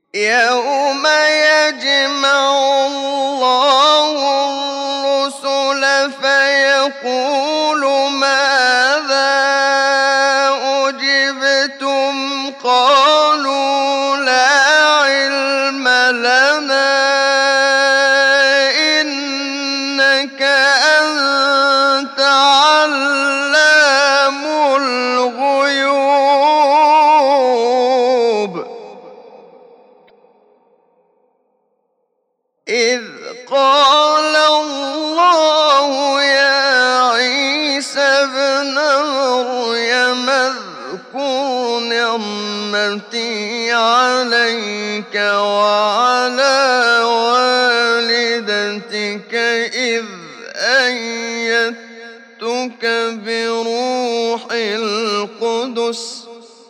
يوم يجمع الله الرسل فيقول ماذا أجبتم قالوا لا علم لنا إنك أنت علام الغيوب إذ قال الله يا عيسى ابن مريم اذكر نعمتي عليك وعلى والدتك إذ أيدتك بروح القدس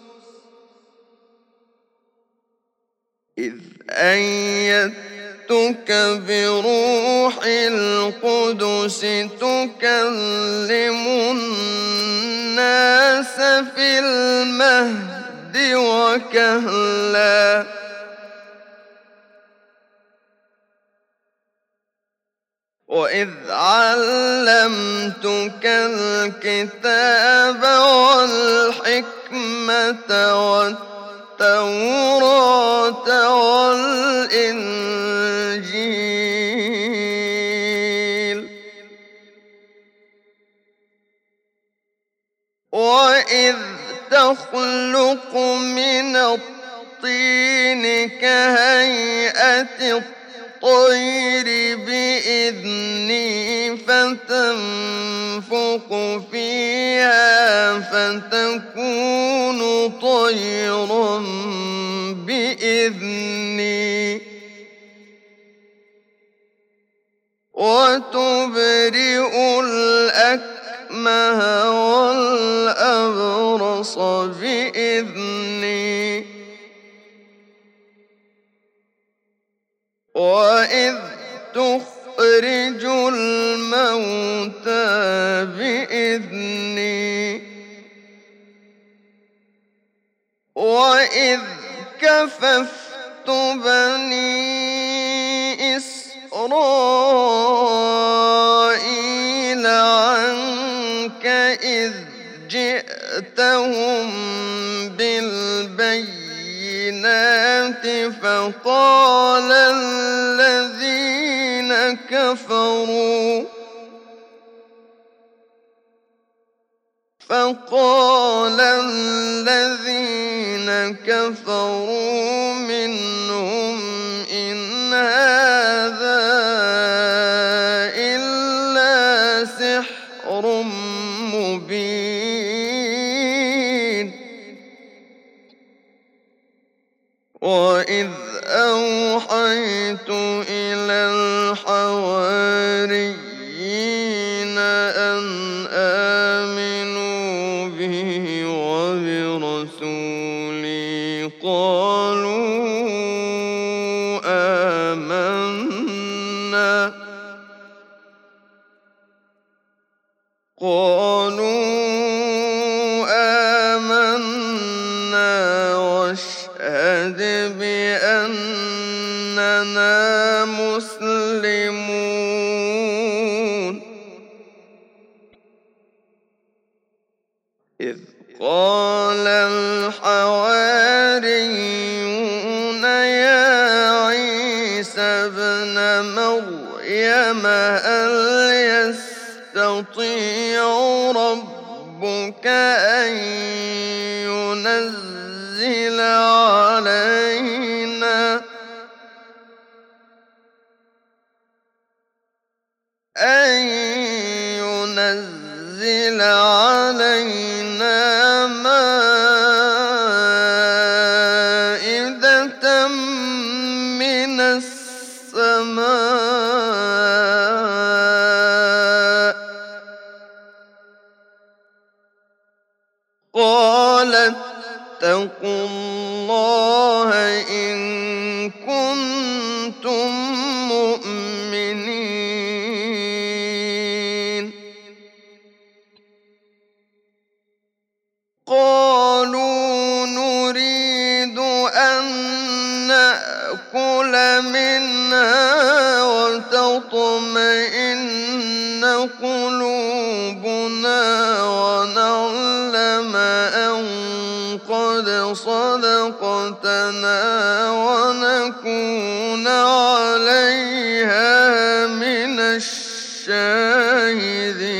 بروح القدس تكلم الناس في المهد وكهلا وإذ علمتك الكتاب والحكمة والتوراة والإنجيل وإذ تخلق من الطين كهيئة الطير بإذني فتنفخ فيها فتكون طيرا بإذني وتبرئ الأكمه والأبرص بإذني وإذ تخرج الموتى بإذني وإذ كففت بني إسرائيل عنك إذ جئتهم بالبينات فقال الذين كفروا منهم إن هذا إلا سحر مبين وإذ أوحيت إلى الحواريين أن آمنوا به وبرسولي قالوا آمنا واشهد بأننا مسلمون إذ قال الحواريون يا عيسى ابن مريم هل يستطيع ربك أن ينزل علينا مائدة من السماء قال اتقوا الله إن كنتم مؤمنين قالوا نريد أن نأكل منها وتطمئن قلوبنا ونعلم أن قد صدقتنا ونكون عليها من الشاهدين.